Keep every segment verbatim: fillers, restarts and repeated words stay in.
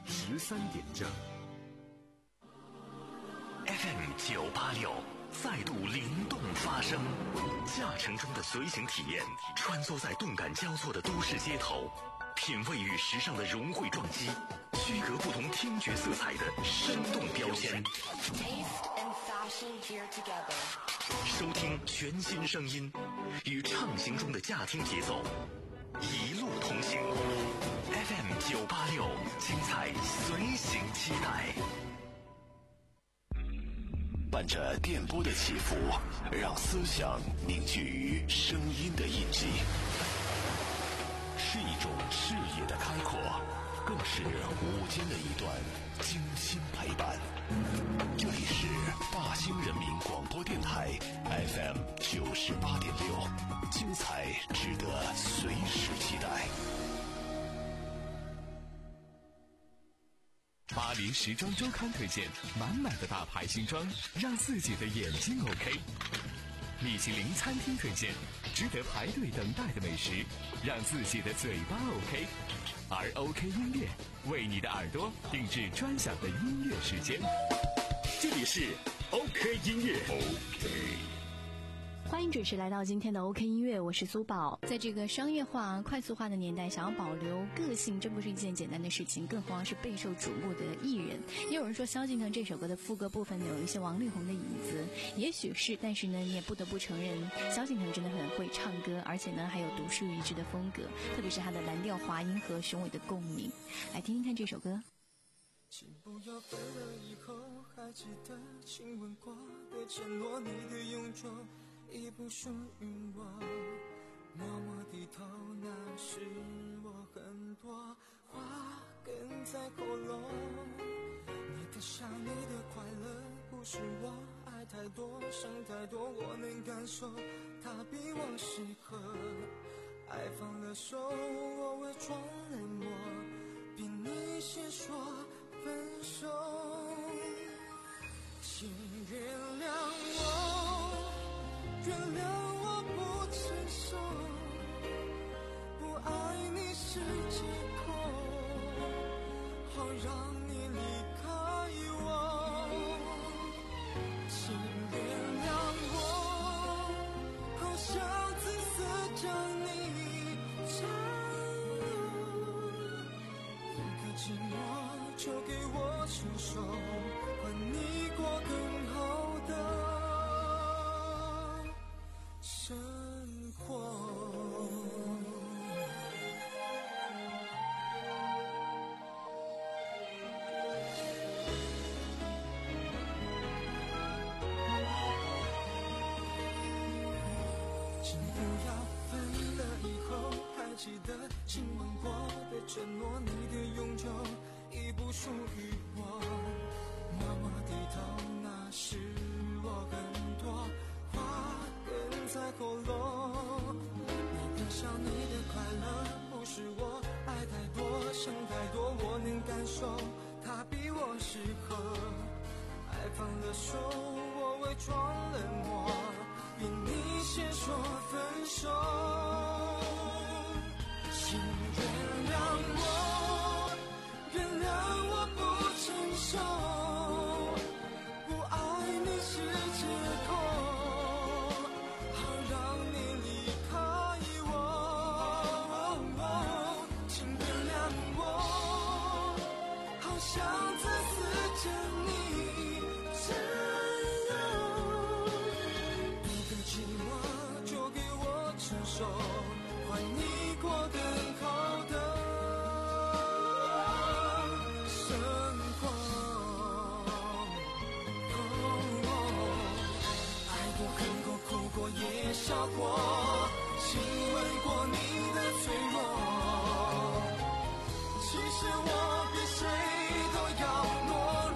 十三点正。 F M 九八六再度灵动发声，驾乘中的随行体验，穿梭在动感交错的都市街头，品味与时尚的融汇撞击，区隔不同听觉色彩的生动标签。收听全新声音，与畅行中的驾听节奏，一路同行。F M 九八六，精彩随行期待。 伴着电波的起伏，让思想凝聚于声音的印记，是一种视野的开阔，更是午间的一段精心陪伴。这里是大兴人民广播电台 F M 九十八点六，精彩值得随时期待。 巴黎时装周刊推荐满满的大牌新装，让自己的眼睛 OK。米其林餐厅推荐值得排队等待的美食，让自己的嘴巴 OK。而 OK 音乐为你的耳朵定制专享的音乐时间。这里是 OK 音乐 OK。 欢迎准时来到今天的 OK 音乐，我是苏宝。在这个商业化、快速化的年代，想要保留个性，真不是一件简单的事情，更何况是备受瞩目的艺人。也有人说萧敬腾这首歌的副歌部分有一些王力宏的影子，也许是，但是呢，你也不得不承认，萧敬腾真的很会唱歌，而且呢，还有独树一帜的风格，特别是他的蓝调滑音和雄伟的共鸣。来听听看这首歌。 请不要分了以后还记得亲吻过的承诺，你的永久已不属于我，默默低头，那是我很多话哽在喉咙。你的笑，你的快乐，不是我爱太多想太多，我能感受它比我适合。爱放了手，我伪装冷漠，比你先说分手。请原谅我，原谅我不成熟，不爱你是借口，好让你离开我。请原谅我，好想自私将你占有，一个寂寞就给我承受，换你过更好的生活。请不要分了以后还记得亲吻过的承诺，你的永久已不属于我，默默低头，那是我很多话哽在喉咙。你的笑，你的快乐，不是我爱太多想太多，我能感受它比我适合。爱放了手，我伪装冷漠，比你先说分手。请原谅我，原谅我不成熟，不爱你是借口，好让你离开我。请原谅我，好想自私将你占有，一个寂寞就给我承受，换你过更好的生活。爱过恨过哭过也笑过，亲吻过你的脆弱，其实我比谁都要懦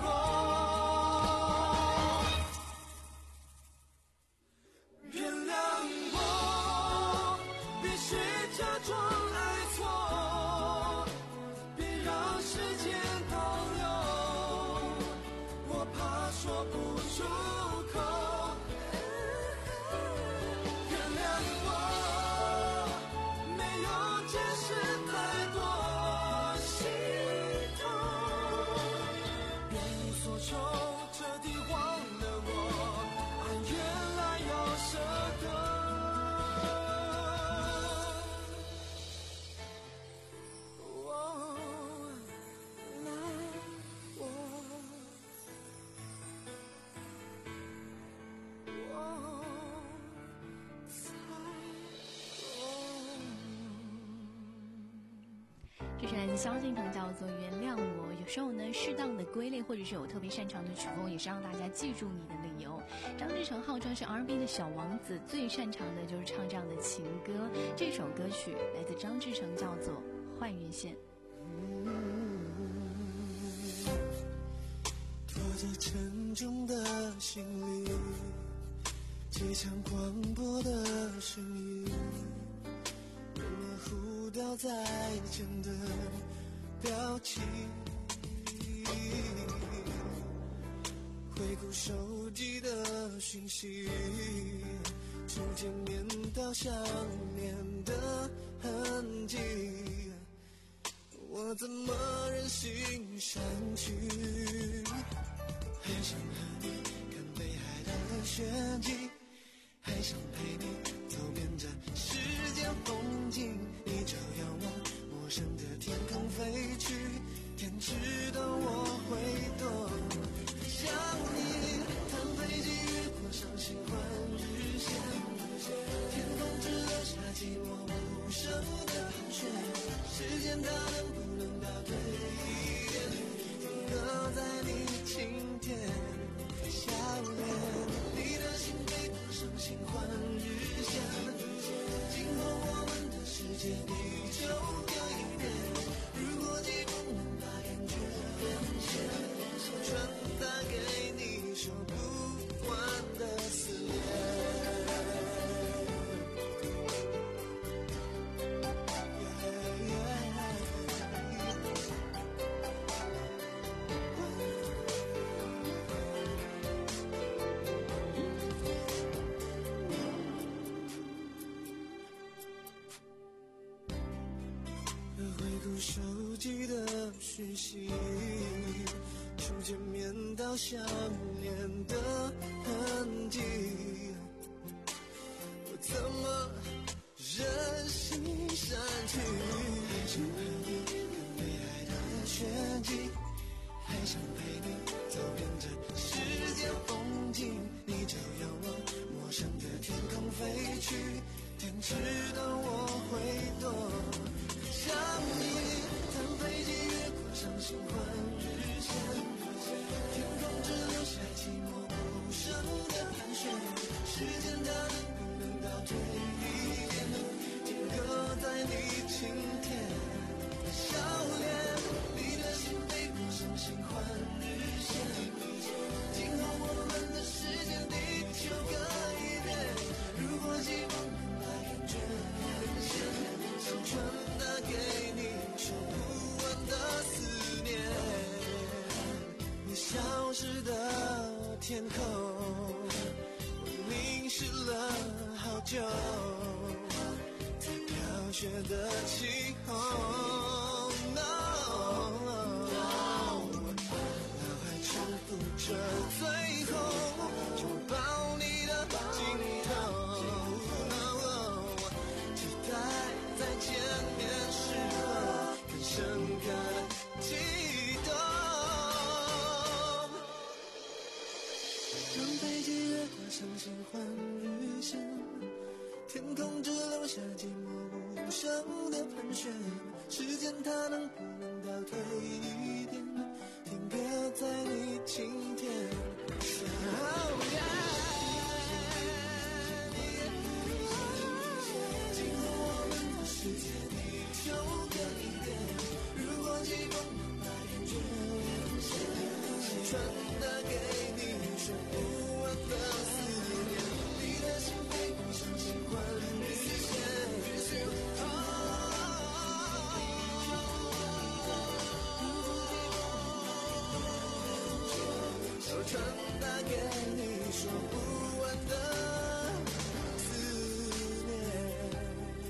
弱。原谅我，别谁假装爱错，别让时间倒流，我怕说不出口。原谅我，没有解释太多心痛， 这是来自萧敬腾，叫做原谅我。有时候呢，适当的归类或者是有特别擅长的曲风，也是让大家记住你的理由。张志成号称是 R and B 的小王子，最擅长的就是唱这样的情歌。这首歌曲来自张志成，叫做《换日线》。 拖着沉重的行李，机场广播的声音，人们互道再见的表情，回顾手机的讯息，从见面到想念的痕迹，我怎么忍心删去？还想和你看北海道的雪景，还想陪你走遍这世间风景，你就要往陌生的天空飞去，天知道我会多想你。谈飞机越过伤心换日线，天空只留下寂寞无声的盘旋，时间它能不能倒退一点，停格在你晴天笑脸，你的心被迫伤心换日线，今后我们的世界你就改变，如果既不能把感觉变现，传达给你说不完的思念。手机的讯息，从见面到想念的痕迹，我怎么忍心删去？还想和你看北海道的雪景，还想陪你走遍这世间风景，你就要往陌生的天空飞去，天知道我会多想你。谈飞机越过伤心换日线，天空只留下寂寞无声的盘旋，时间它能不能倒退一点，停格在你晴天笑脸，你的心被迫伤心换日线，今后我们的世界地球各一边，如果寂寞能把感觉变现，想传达给你说不完的思念，你消失的天空，我凝视了好久，在飘雪的气候， no, no, 脑海重复着最后拥抱你的镜头， no, 期待在见面时候更深刻的悸动，让飞机越过伤心换日线，天空只留下寂寞无声的盘旋，时间它能不能倒退一点，停格在你晴天笑脸，今后我们的世界地球各一边，如果寂寞能把感觉变现，传达给你说不完的思念，你的心被迫伤心换日线，要传达给你说不完的思念。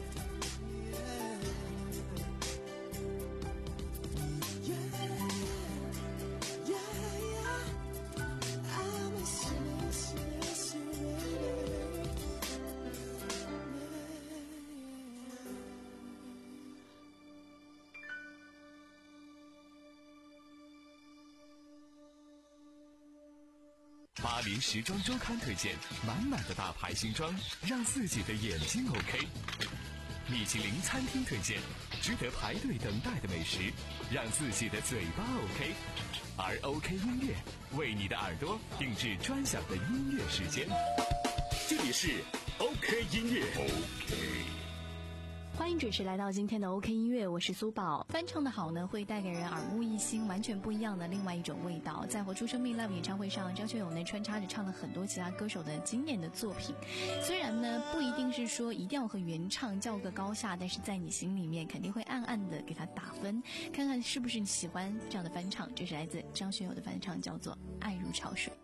巴黎时装周刊推荐满满的大牌新装，让自己的眼睛 OK。 米其林餐厅推荐，值得排队等待的美食，让自己的嘴巴 OK。而 OK 音乐为你的耳朵定制专享的音乐时间。 这里是 OK 音乐 OK。 欢迎准时来到今天的 OK 音乐，我是苏宝。翻唱的好呢，会带给人耳目一新、完全不一样的另外一种味道。在活出生命 Live 演唱会上，张学友呢穿插着唱了很多其他歌手的经典的作品。虽然呢不一定是说一定要和原唱较个高下，但是在你心里面肯定会暗暗的给他打分，看看是不是你喜欢这样的翻唱。这是来自张学友的翻唱，叫做《爱如潮水》。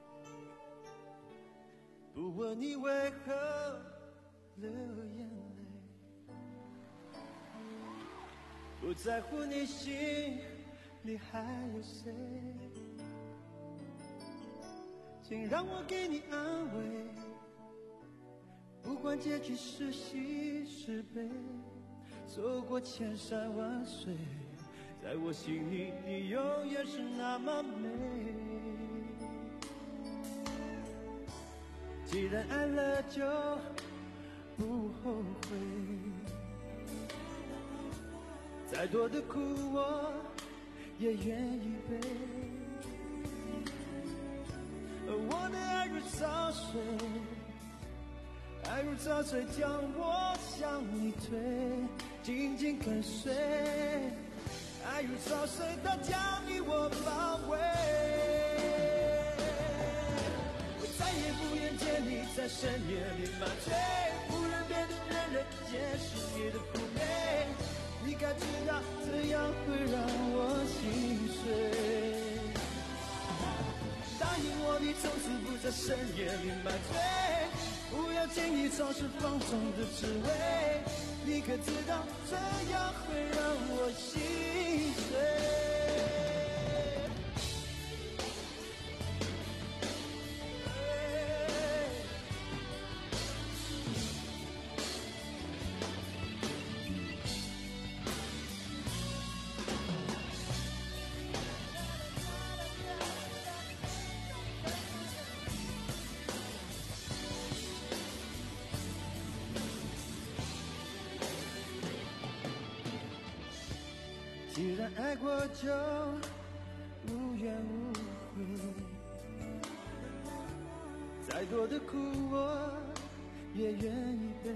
不问你为何流眼泪，不在乎你心里还有谁，请让我给你安慰，不管结局是喜是悲，走过千山万水，在我心里你永远是那么美。既然爱了就不后悔，再多的苦我也愿意背，我的爱如潮水，爱如潮水将我向你推，紧紧跟随，爱如潮水它将你我包围，我再也不愿见你在深夜里麻醉，不让别的男人见识你的妩媚，你该知道这样会让我心碎。答应我你从此不在深夜里买醉，不要轻易尝试放纵的滋味，你可知道这样会让我心碎。既然爱过就无怨无悔，再多的苦我也愿意背，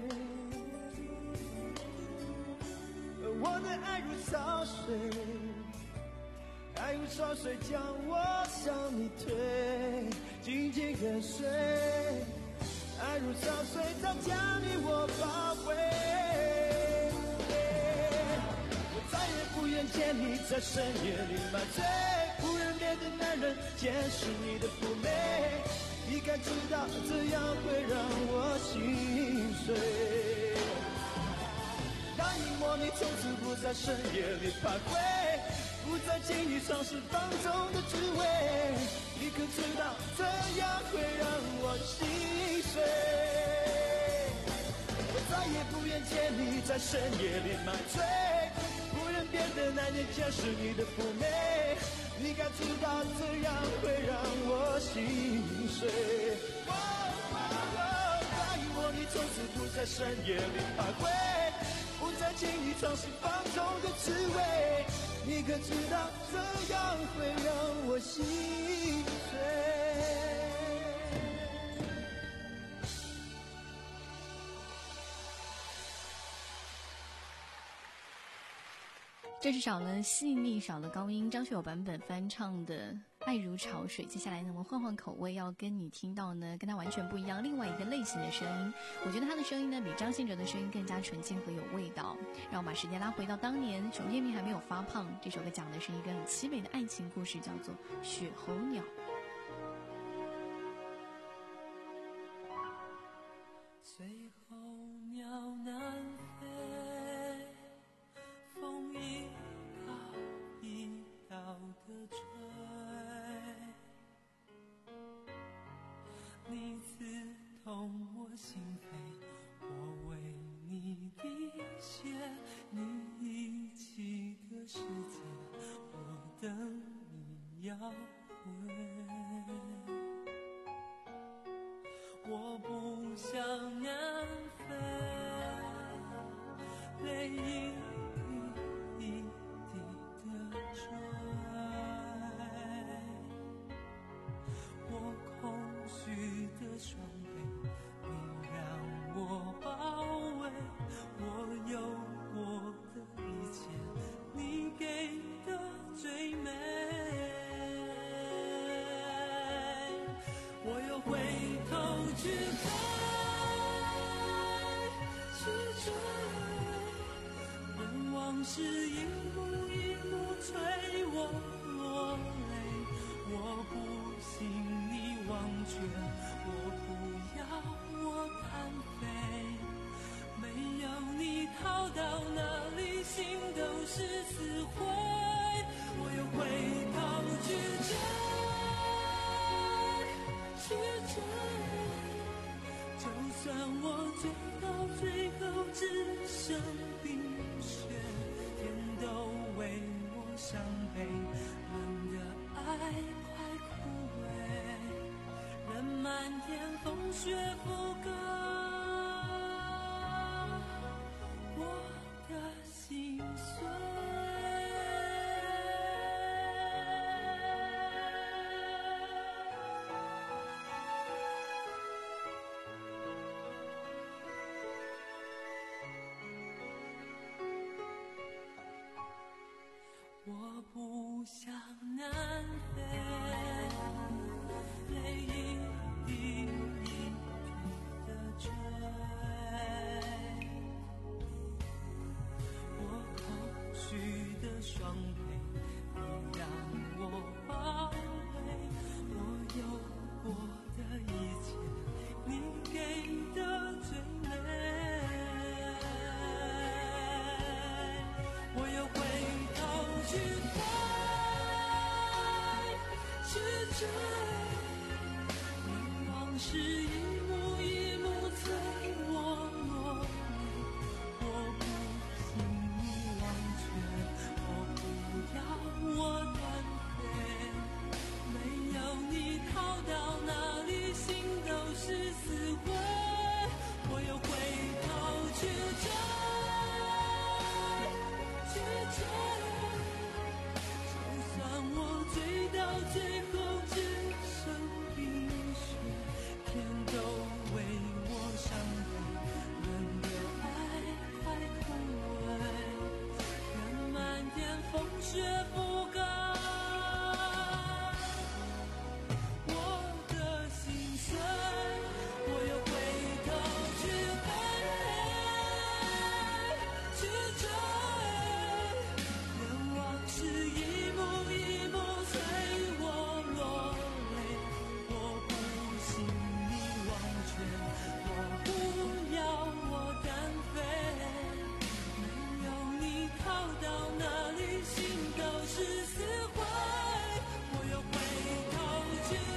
我的爱如潮水，爱如潮水将我向你推，紧紧跟随，爱如潮水它将你我包围，不愿见你在深夜里买醉，不让别的男人见识你的妩媚，你该知道这样会让我心碎。答应我你从此不在深夜里徘徊，不再轻易尝试放纵的滋味，你可知道这样会让我心碎。我再也不愿见你在深夜里买醉，别的男人见识你的妩媚，你该知道这样会让我心碎。哦哦哦，答应我你从此不在深夜里徘徊，不再轻易尝试放纵的滋味，你可知道这样会让我心碎。 这是少了细腻少了高音，张学友版本翻唱的《爱如潮水》。接下来呢，我们换换口味，要跟你听到呢跟他完全不一样另外一个类型的声音。我觉得他的声音呢比张信哲的声音更加纯净和有味道。让我把时间拉回到当年熊天平还没有发胖，这首歌讲的是一个很凄美的爱情故事，叫做《雪候鸟》。 最后鸟南飞，风一道一道的吹，你刺痛我心扉，我为你滴血，你遗弃的世界，我等你要回。我不想南飞， 去飞，去追，任往事一幕一幕催我落泪。我不信你忘却，我不要我单飞。没有你逃到哪里，心都是死灰。我又回头去追，去追，就算我追到最后只剩冰雪，天都为我伤悲，人的爱快枯萎，任漫天风雪覆盖我的心碎。我不想南飞，泪一滴一滴的坠，我空虚的双臂，你让我包围，我有过的一切，你给的最美。我又回头去飞，去追，任往事一幕一幕催我落泪。我不信你忘却，我不要我单飞。没有你逃到哪里，心都是死灰。我又回头去追，去追，就算我追到最后只剩冰雪，天都为我伤悲，人的爱快枯萎，任漫天风雪覆盖我的心碎。我又回头去飞，去追，任往事一幕一幕催我落泪。我不信你忘却，我不要我单飞。没有你逃到哪里，心都是死灰。我又回头去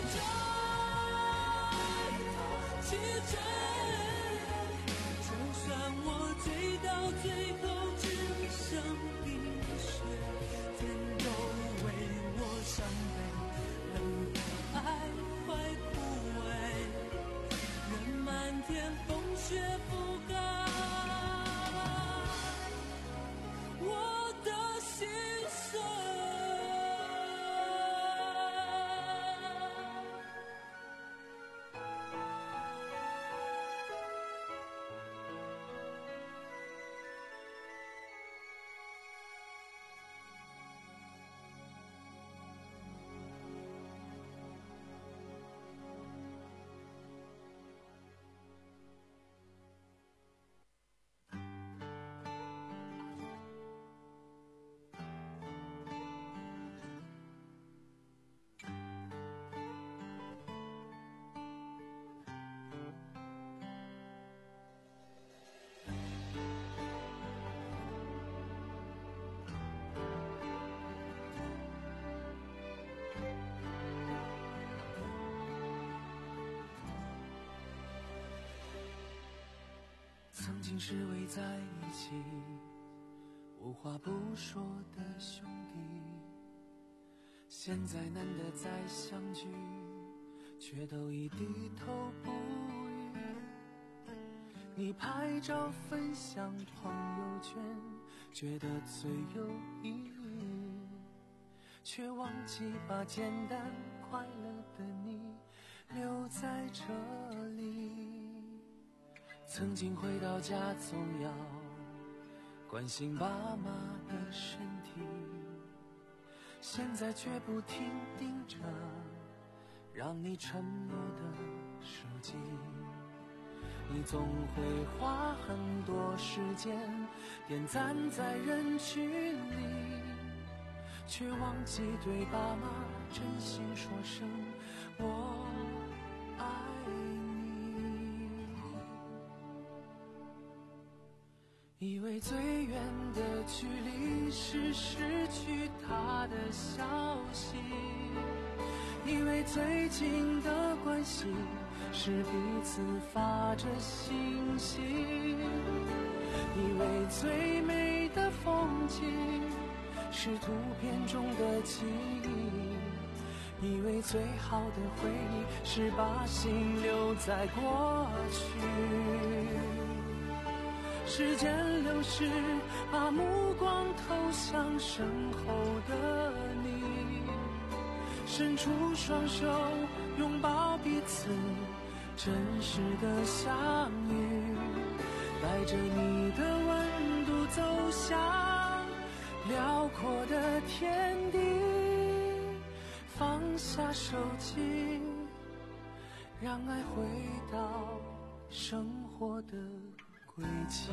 追，去追，就算我追到最后只剩冰雪，天都为我伤悲，人的爱快枯萎，任漫天风雪覆盖我的心碎。曾经是围在一起无话不说的兄弟，现在难得再相聚，却都已低头不语。你拍照分享朋友圈，觉得最有意义，却忘记把简单快乐的你留在这里。曾经回到家总要关心爸妈的身体，现在却不停盯着让你沉默的设计。你总会花很多时间点赞在人群里，却忘记对爸妈真心说声我爱你。以为最远的距离是失去他的消息，以为最近的关系是彼此发着信息，以为最美的风景是图片中的记忆，以为最好的回忆是把心留在过去。时间流逝，把目光投向身后的你，伸出双手拥抱彼此真实的相遇，带着你的温度走向辽阔的天地，放下手机，让爱回到生活的轨迹。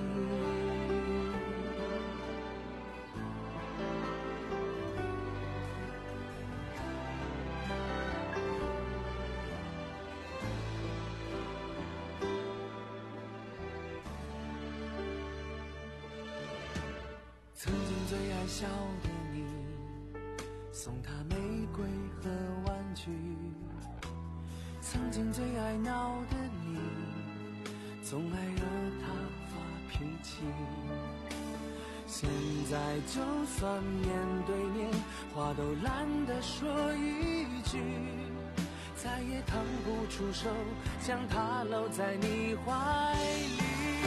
曾经最爱笑的你，送他玫瑰和玩具；曾经最爱闹的你，总爱惹他发脾气。现在就算面对面，话都懒得说一句，再也腾不出手将他搂在你怀里。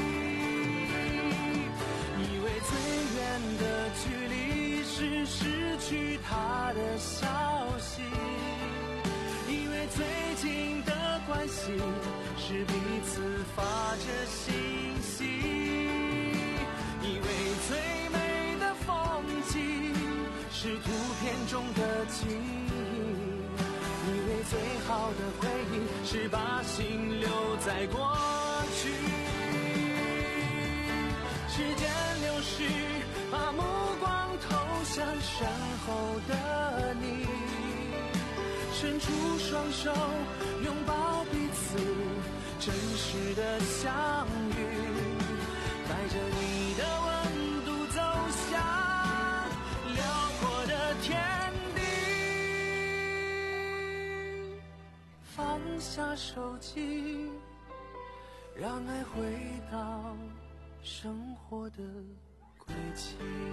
以为最远的距离是失去他的消息，以为最近的关系是彼此发着信息，以为最美的风景是图片中的记忆，以为最好的回忆是把心留在过去。时间流逝，把目光投向身后的你，伸出双手拥抱彼此真实的相遇，带着你的温度走向辽阔的天地，放下手机，让爱回到生活的轨迹。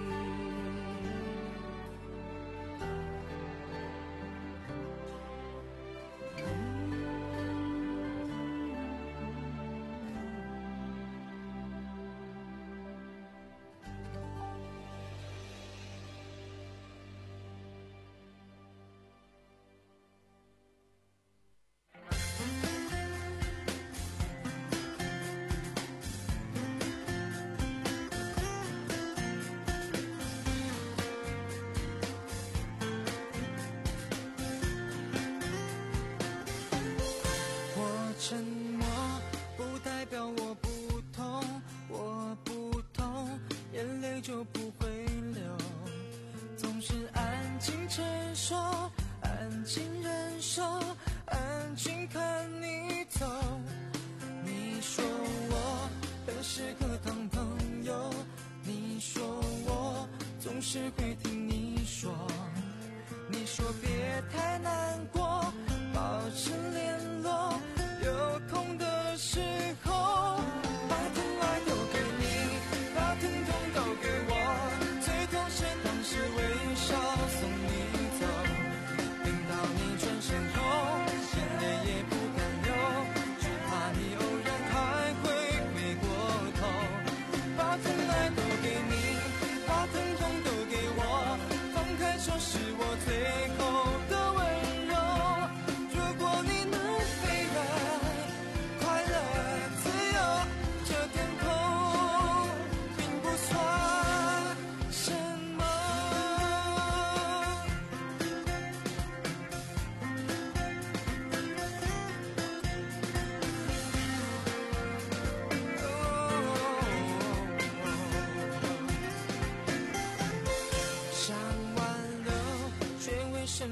沉默不代表我不痛，我不痛，眼泪就不会流。总是安静承受，安静忍受，安静看你走。你说我何时可当朋友？你说我总是会听你说。你说别太难过，保持联络。有空的时候，把疼爱都给你，把疼痛都给我，最痛是当时微笑送你走，等到你转身后，眼泪也不敢流，只怕你偶然还会回过头。把疼爱都给你，把疼痛都给我，放开手是我最后的温柔。如果你能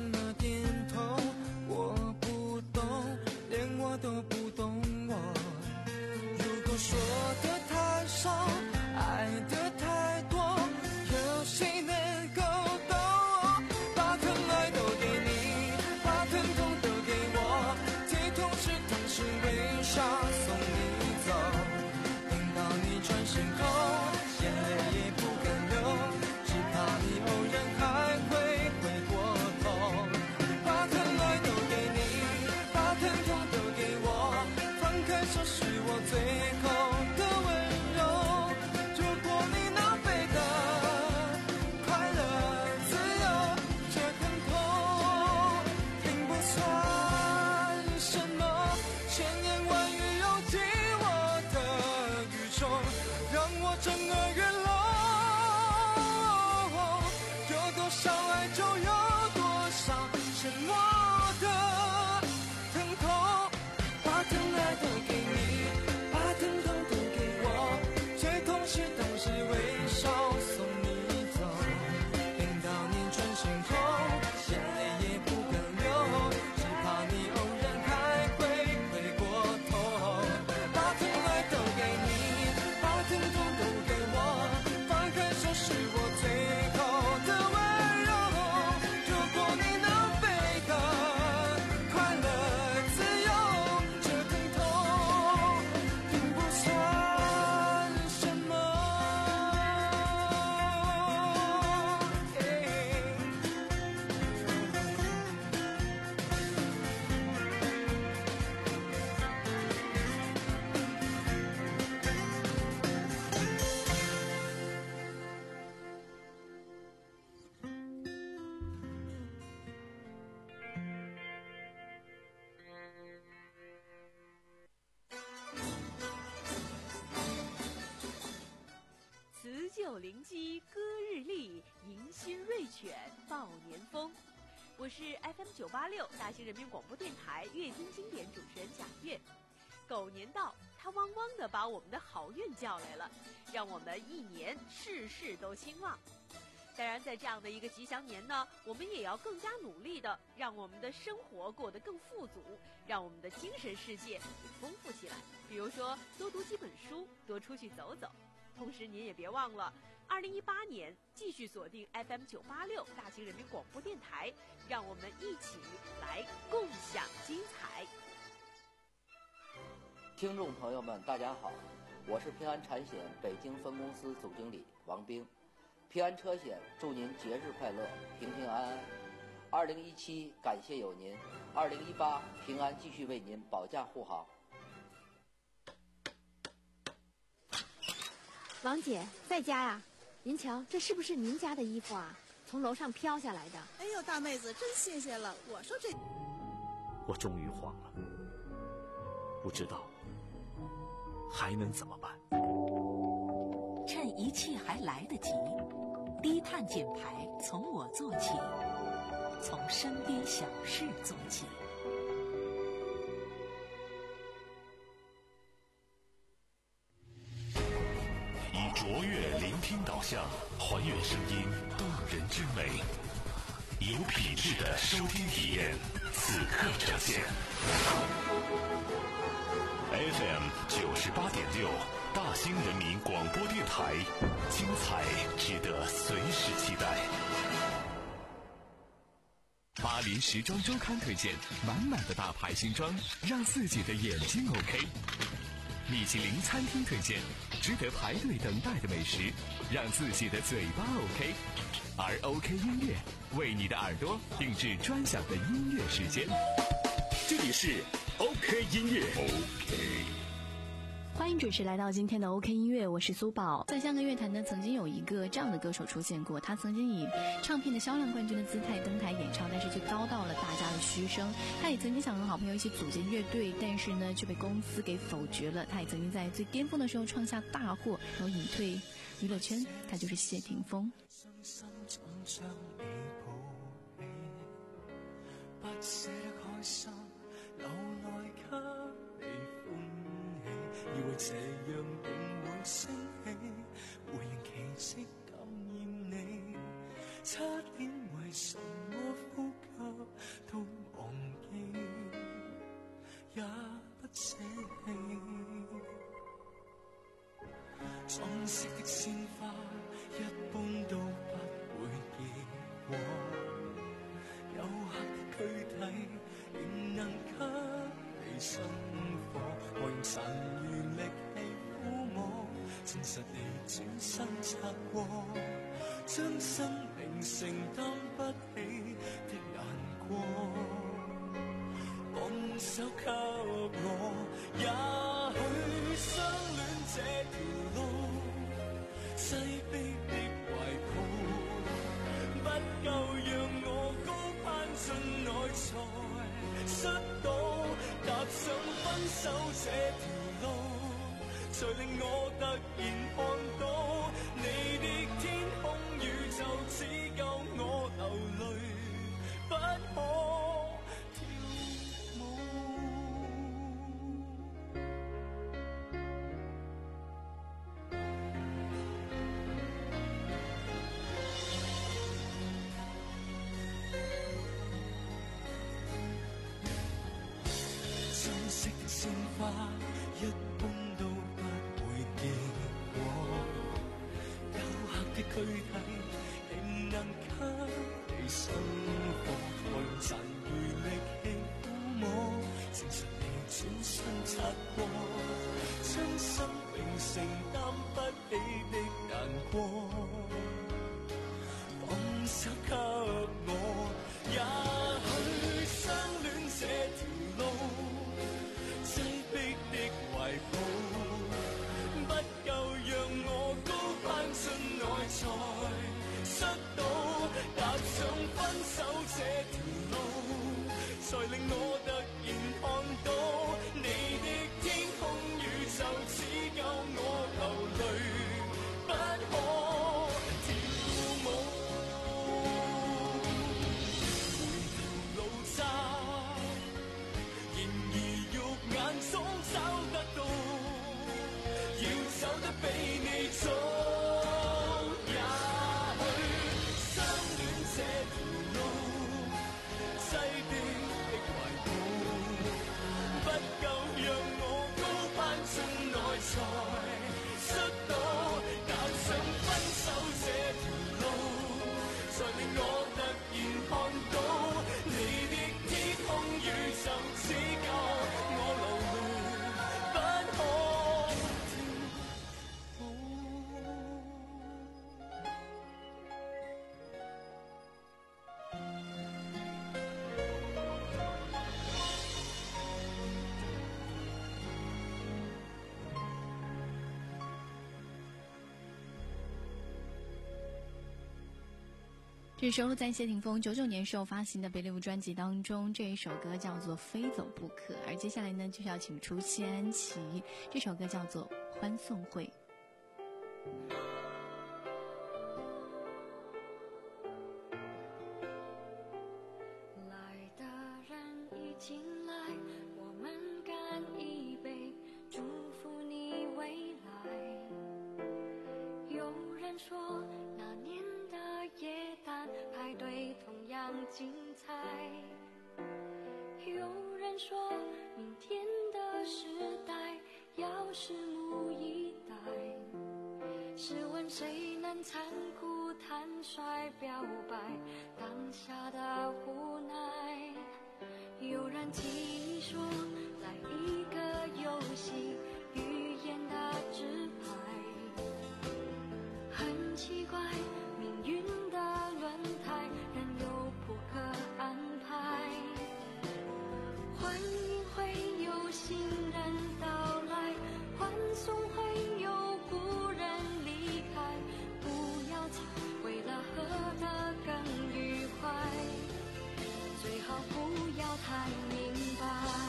了点头，我不懂，连我都不懂我。如果说的太少，爱的太多，有谁能够懂？把疼爱都给你，把疼痛都给我，最痛是当时微笑送你走。等到你转身后，眼泪也不敢流，只怕你偶然还会回过头。把疼爱都给你，把疼痛都给我，放开手是我最后的温柔。如果你能飞得快乐自由，这疼痛并不算什么，千言万语涌进我的宇宙，让我整个月落。有多少爱就有多少沉默的疼痛，把疼爱都给你，把疼痛都给我，最痛是当时微笑送你走。等到你转身后，眼泪也不敢流，只怕你偶然还会回过头。把疼爱都给你，把疼痛都给我，放开手是我最后的温柔。如果你能飞得快乐自由，这疼痛并不算什么。 辞旧临机歌日丽，迎新瑞犬报年风。我是 F M 九八六大兴人民广播电台乐听经典主持人贾月。狗年到，它汪汪地把我们的好运叫来了，让我们一年事事都兴旺。当然，在这样的一个吉祥年呢，我们也要更加努力的让我们的生活过得更富足，让我们的精神世界也丰富起来。比如说，多读几本书，多出去走走。同时，您也别忘了，二零一八年继续锁定 F M 九八六大兴人民广播电台，让我们一起来共享精彩。 听众朋友们，大家好，我是平安产险北京分公司总经理王兵。平安车险祝您节日快乐，平平安安。二零一七感谢有您，二零一八平安继续为您保驾护航。 王姐在家呀？您瞧，这是不是您家的衣服啊？从楼上飘下来的。 哎呦，大妹子真新鲜了！我说这， 我终于慌了，不知道还能怎么办。 趁一切还来得及，低碳减排从我做起，从身边小事做起。 以卓越聆听导向，还原声音动人之美，有品质的收听体验，此刻呈现。F M 九十八点六，大兴人民广播电台，精彩值得随时期待。 巴黎时装周刊推荐满满的大牌新装，让自己的眼睛 OK。米其林餐厅推荐值得排队等待的美食，让自己的嘴巴 OK。而 OK 音乐为你的耳朵定制专享的音乐时间。 这里是 OK 音乐 OK。 欢迎准时来到今天的 OK 音乐，我是苏宝。在香港乐坛呢，曾经有一个这样的歌手出现过，他曾经以唱片的销量冠军的姿态登台演唱，但是却遭到了大家的嘘声。他也曾经想和好朋友一起组建乐队，但是呢却被公司给否决了。他也曾经在最巅峰的时候创下大祸，然后隐退娱乐圈，他就是谢霆锋。 不捨得開心，留來給你歡喜，以為這樣定會升起，會令奇蹟感染你，差點為什麼呼吸捨棄。裝飾的鮮花一般都不會結果，有客的軀體仍能給你生火，我用殘餘力氣撫摸，真實地轉身擦過，將生命承擔不起的難過，放手給我，也許相戀這條路，擠迫的懷抱，不夠讓我高攀進內才摔倒，踏上分手這條路，才令我突然看到，你的天空宇宙只夠我流淚，不可。鮮花一般都不會結果，有客的軀體仍能給你生活，我用殘餘力氣撫摸，誠實地轉身擦過，將生命承擔不起的難過，放手給我，也許相戀這條路，擠迫的懷抱，不夠讓我高攀進內才摔倒，踏上分手這條路，才令我突然看到，你的天空宇宙只夠我流淚，不可跳舞，回頭路窄，然而肉眼中找得到，要走得比你早，也許相戀這條路，擠迫的懷抱，不夠讓我高攀進內才摔倒，踏上分手這條路，才令我突然看到，你的天空宇宙只夠我流淚，不可跳舞。 这收录在谢霆锋九九年时候发行的《别离无》专辑当中，这一首歌叫做《非走不可》，而接下来呢，就是要请出谢安琪，这首歌叫做《欢送会》。 来的人已经来，我们干一杯，祝福你未来。有人说那年的夜单排队同样精彩，有人说明天的时代要拭目以待，试问谁能残酷坦率表白当下的无奈，有人提议说来一个游戏，语言的纸牌，很奇怪命运的轮胎仍有扑克安排，欢迎会有新人到来，欢送会有故人离开，不要猜为了喝得更愉快，最好不要太明白，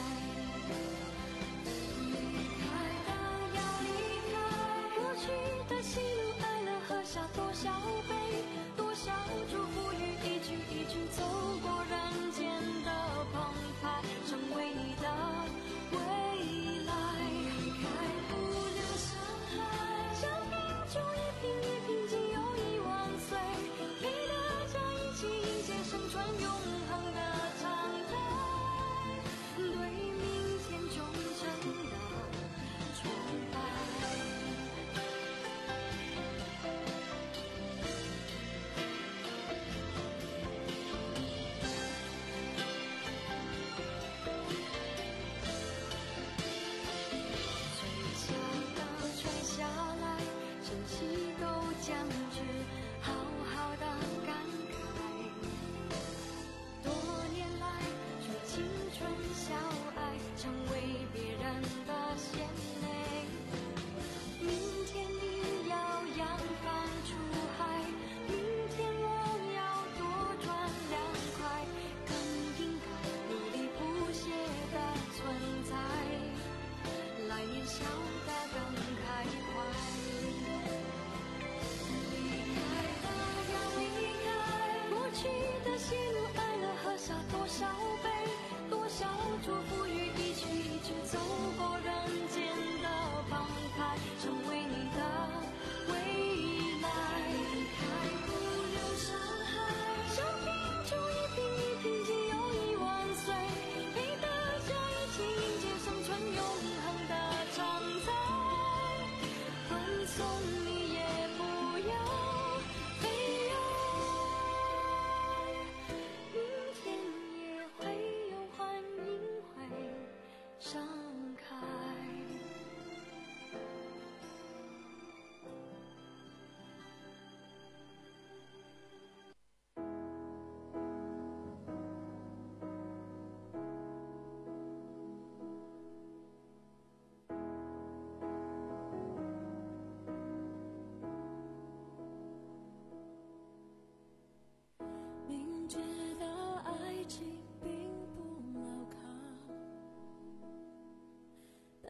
离开的要离开，过去的喜怒哀乐喝下多少杯，多少祝福语一句一句走过人间的澎湃，成为你的未来，开不了伤害，像瓶酒一瓶一瓶敬友谊万岁，陪大家一起迎接生存永恒的常态，对明天忠诚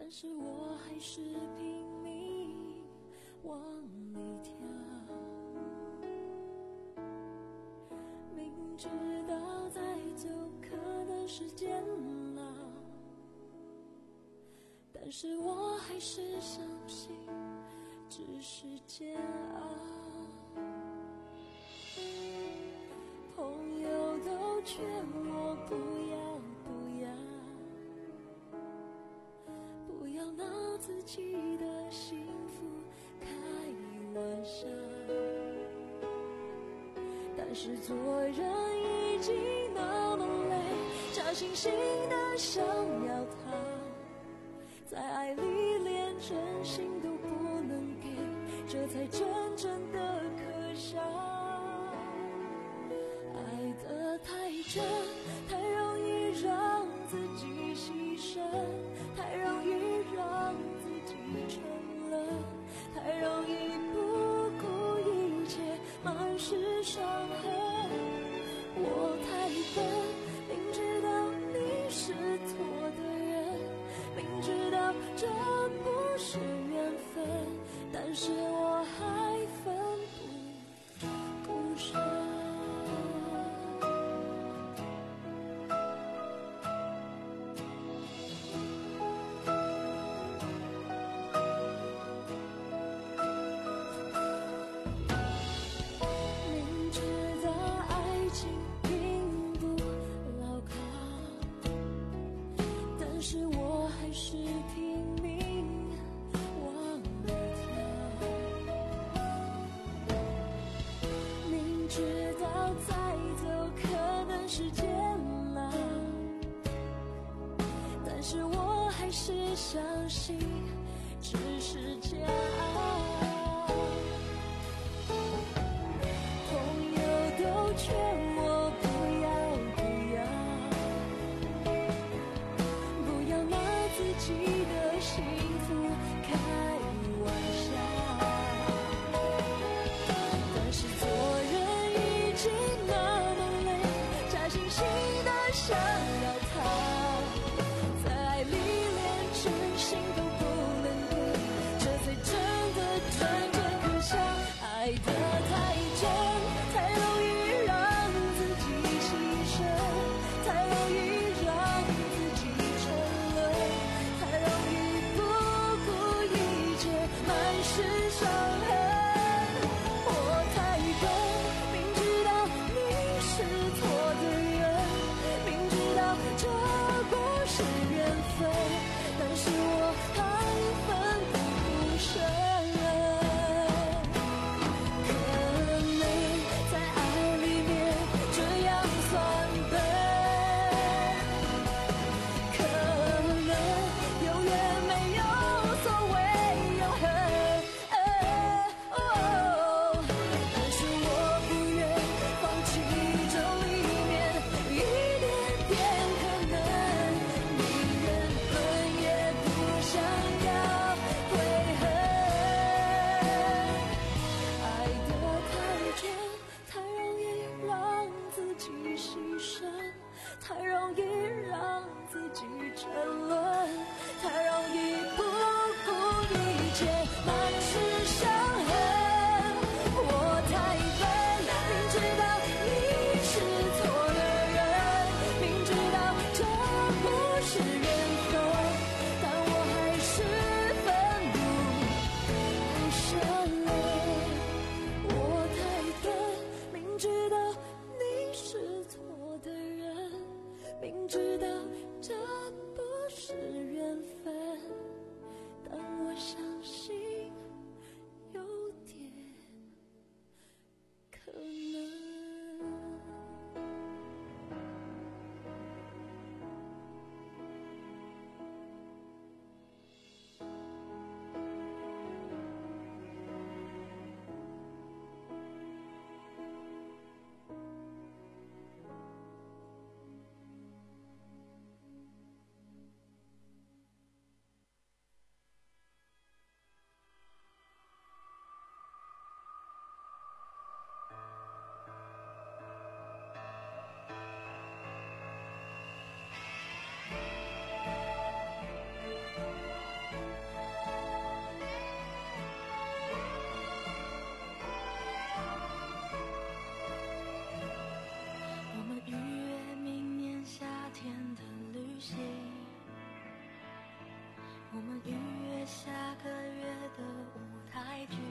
但是我还是拼命往里跳，明知道再走可能是煎熬，但是我还是相信只是煎熬。朋友都劝我不要不要不要拿自己的幸福开玩笑，但是做人已经那么累，假惺惺的想要逃，在爱里连真心都不能给，这才真正的可笑。爱得太真，太容易让自己牺牲，太容易让自己沉沦，太容易不顾一切，满是伤痕。我太笨，明知道你是错的人，明知道这不是缘分，但是我还奋不顾身。相信只是煎熬，朋友都劝我不要不要不要拿自己的幸福开玩笑，但是做人已经那么累，假惺惺的想要逃，在爱里真心都不能给，这才真的真正可笑。爱得太真，太容易让自己牺牲，太容易让自己沉沦，太容易不顾一切，满是伤痕。我太笨，明知道你是错的人，明知道这不是缘分，但是我还奋不顾身。可能在爱里面这样算笨，可能永远没有所谓永恒，但是我不愿放弃这里面一点点可能，宁愿笨也不想要悔恨。爱得太真，太容易让自己牺牲，太容易让自己沉沦，太容易不顾一切，满是伤痕。我太笨，明知道你是错的人，明知道这不是缘分，但我还是奋不顾身。我太笨，明知道你是错的人，明知道这不是缘分，但我相信有点可能。 我们预约下个月的舞台剧，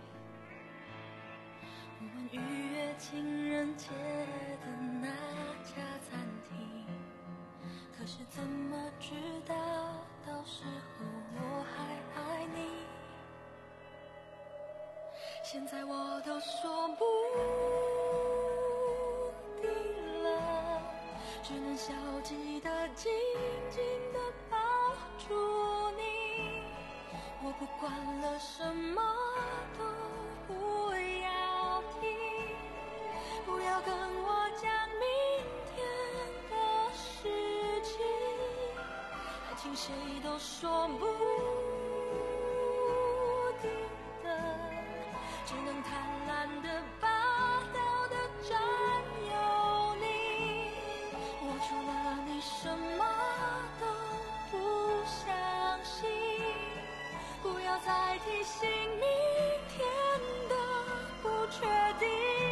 我们预约情人节的那家餐厅，可是怎么知道到时候我还爱你？现在我都说不定了，只能消极的紧紧的抱住你，我不管了，什么都不要听，不要跟我讲明天的事情，爱情谁都说不定的，只能贪婪的霸道的占有你，我除了你什么都不相信，不要再提醒明天的不确定，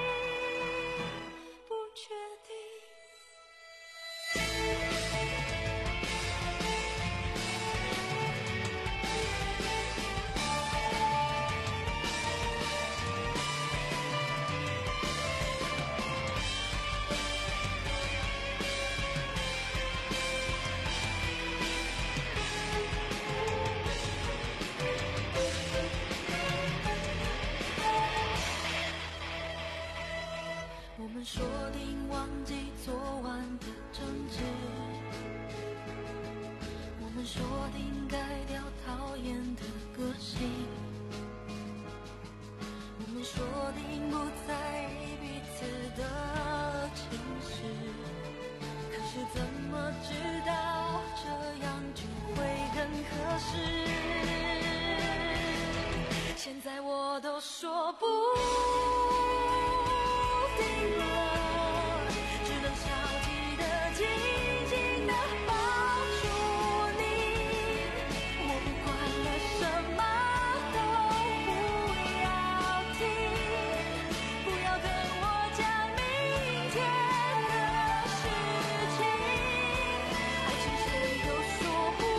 不确定。我们说定忘记昨晚的争执，我们说定改掉讨厌的个性，我们说定不在意彼此的情绪，可是怎么知道这样就会更合适？现在我都说不定了，只能消极的紧紧的抱住你，我不管了，什么都不要听，不要跟我讲明天的事情，爱情谁都说不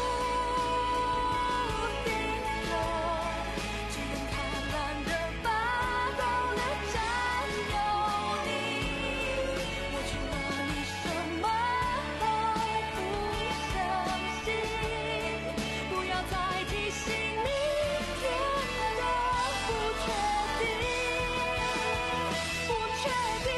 定了，只能贪婪的霸道的占有你，我除了你什么都不相信，不要再提醒明天的不确定，不确定。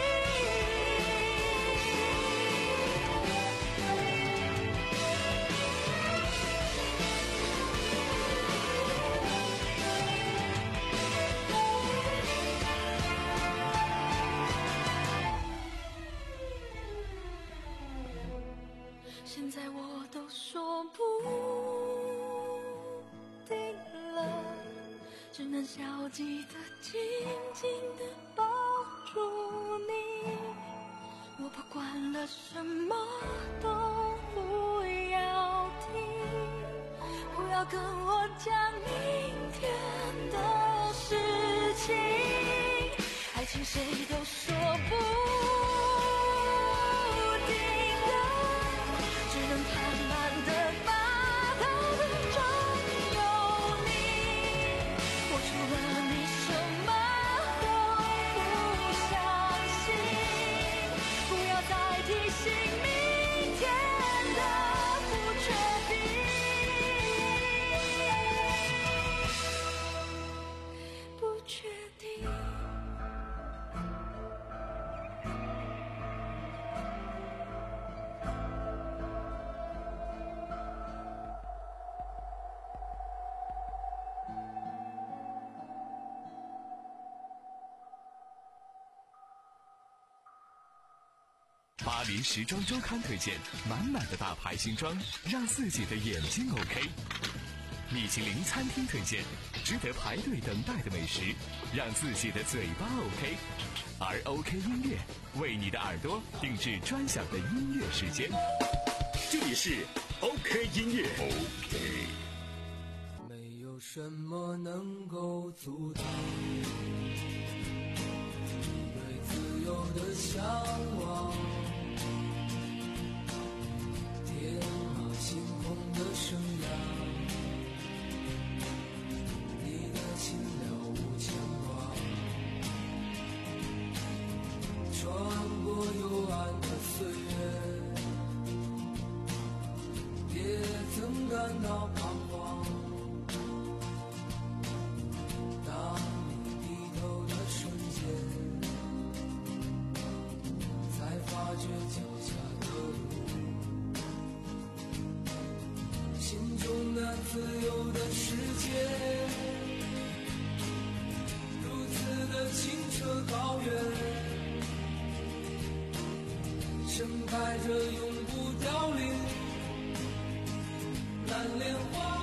现在我都说不定了，只能消极的紧紧的抱住你，我不管了，什么都不要听，不要跟我讲明天的事情，爱情谁都说不定了，只能贪婪的霸道的占有你，我除了你什么都不相信，不要再提醒明天的不确定，不确定。 巴黎时装周刊推荐满满的大牌新装，让自己的眼睛 OK。米其林餐厅推荐值得排队等待的美食，让自己的嘴巴 OK。而 OK 音乐为你的耳朵定制专享的音乐时间。 这里是 OK 音乐。OK。 没有什么能够阻挡你对自由的向往，天马行空的生涯。 原，盛开着永不凋零蓝莲花。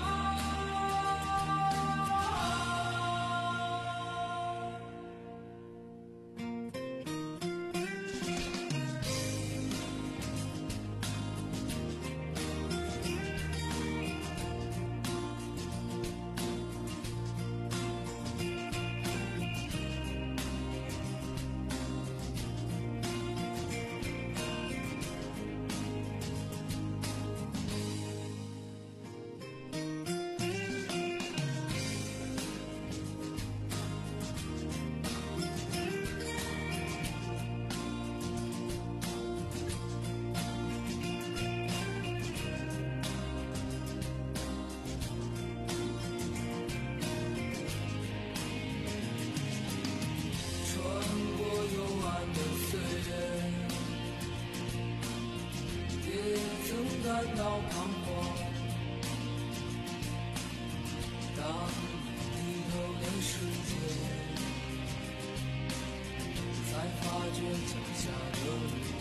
感到彷徨，当低头的世界，才发觉脚下的路，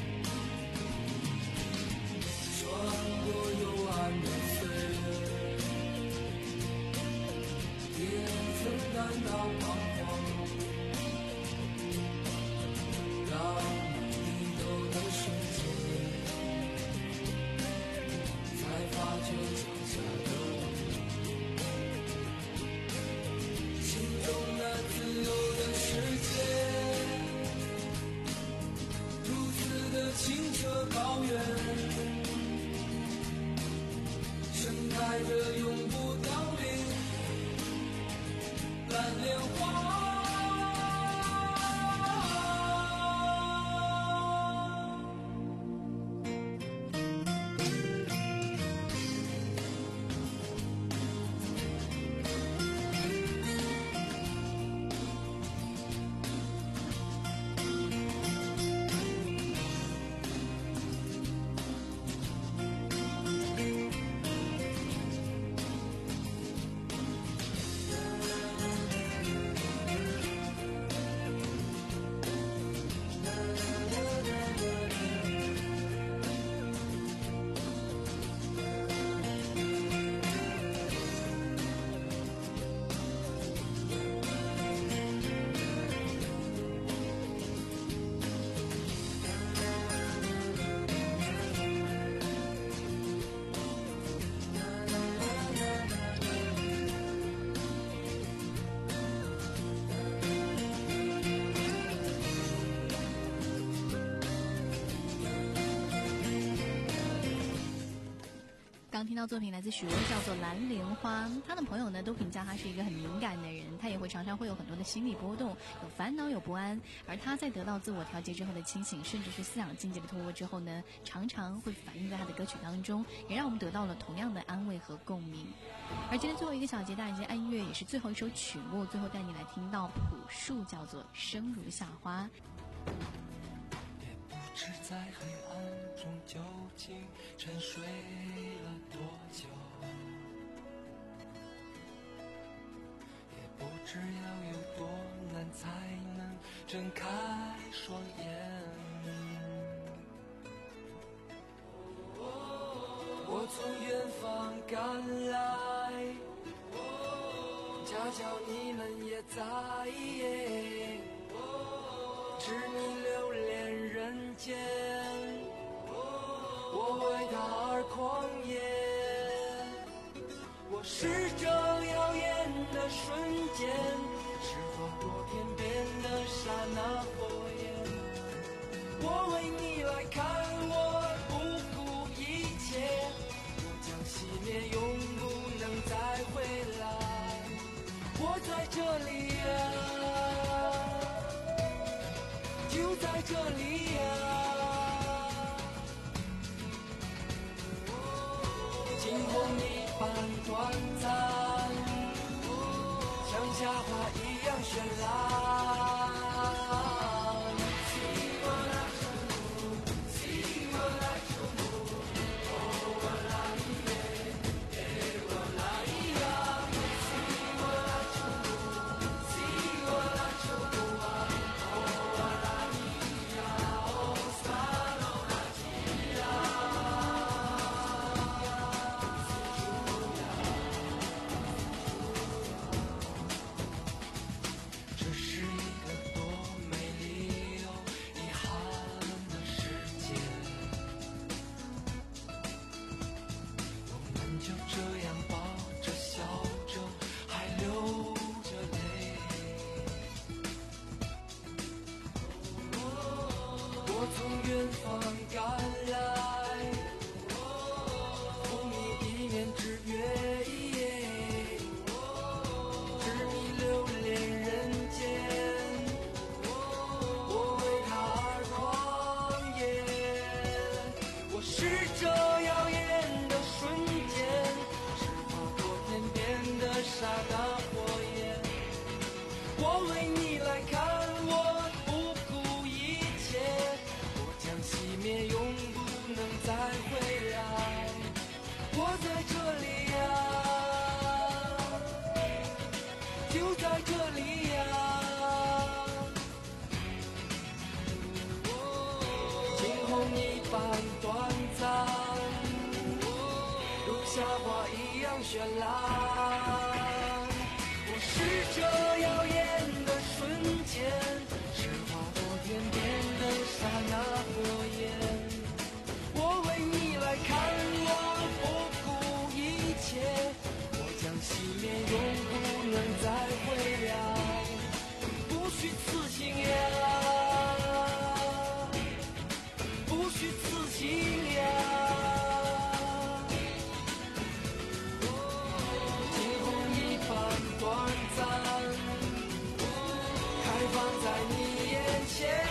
穿过幽暗的岁月，也曾感到彷徨，当低头的世界发觉脚下的路，心中那自由的世界，如此的清澈高远，盛开着永不凋零蓝莲花。 刚听到作品来自许巍，叫做《蓝莲花》。他的朋友呢都评价他是一个很敏感的人，他也会常常会有很多的心理波动，有烦恼有不安。而他在得到自我调节之后的清醒，甚至是思想境界的突破之后呢，常常会反映在他的歌曲当中，也让我们得到了同样的安慰和共鸣。而今天最后一个小节大人间爱音乐，也是最后一首曲目，最后带你来听到朴树，叫做《生如夏花》。 不知在黑暗中究竟沉睡了多久，也不知要有多难才能睁开双眼。我从远方赶来，恰巧你们也在，知你留恋人间，我为他而狂野。我是这耀眼的瞬间，是划过天边的刹那火焰。我为你来看，我不顾一切，我将熄灭，永不能再回来。我在这里啊，就在这里啊，惊鸿一般短暂，像夏花一样绚烂。 绚烂。我是这耀眼的瞬间，是划过天边的刹那火焰。我为你来看我不顾一切，我将熄灭，永不能再回来。不虚此行呀，不虚此行呀。惊鸿一般短暂，开放在你眼前。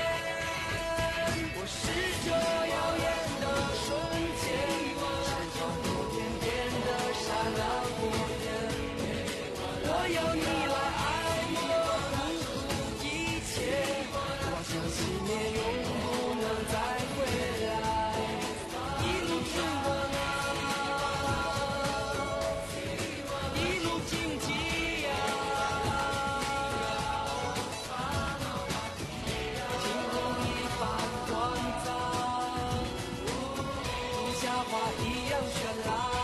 我是这耀眼的瞬间，是划过天边的刹那火焰。我要你来爱我，不顾一切，我想熄灭，永不能再回来。一路春光啊，一路荆棘呀，惊鸿一般短暂，如夏花一样绚烂。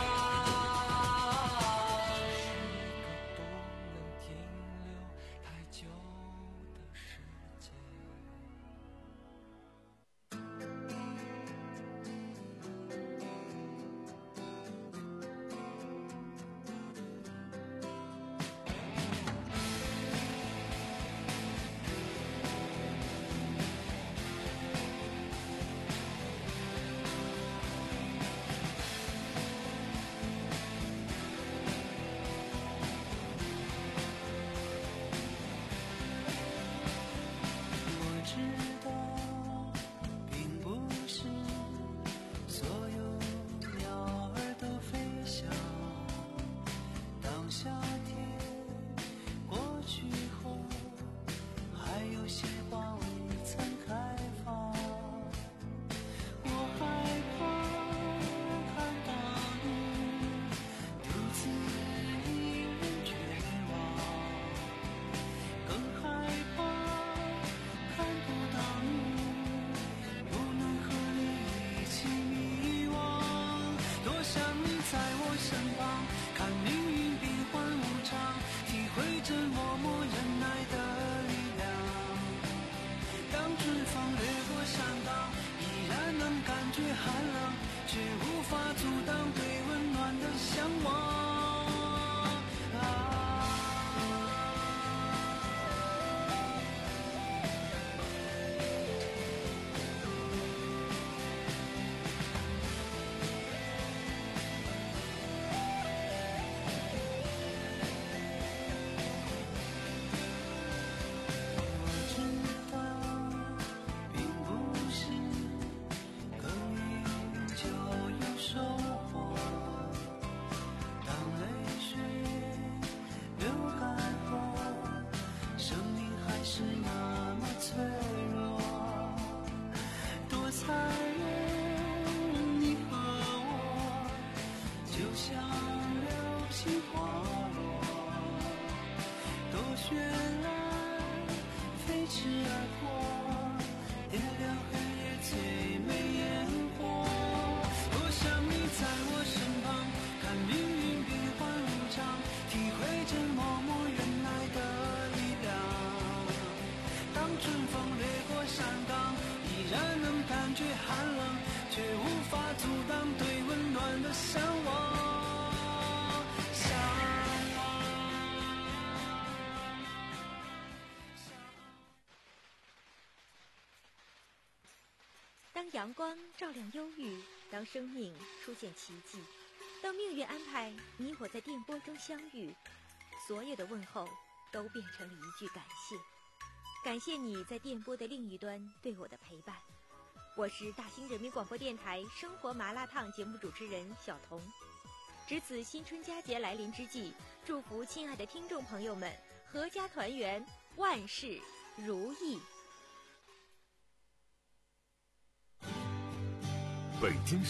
当阳光照亮忧郁，当生命出现奇迹，当命运安排你我在电波中相遇，所有的问候都变成了一句感谢。感谢你在电波的另一端对我的陪伴。我是大兴人民广播电台生活麻辣烫节目主持人小彤。值此新春佳节来临之际，祝福亲爱的听众朋友们阖家团圆，万事如意。 北京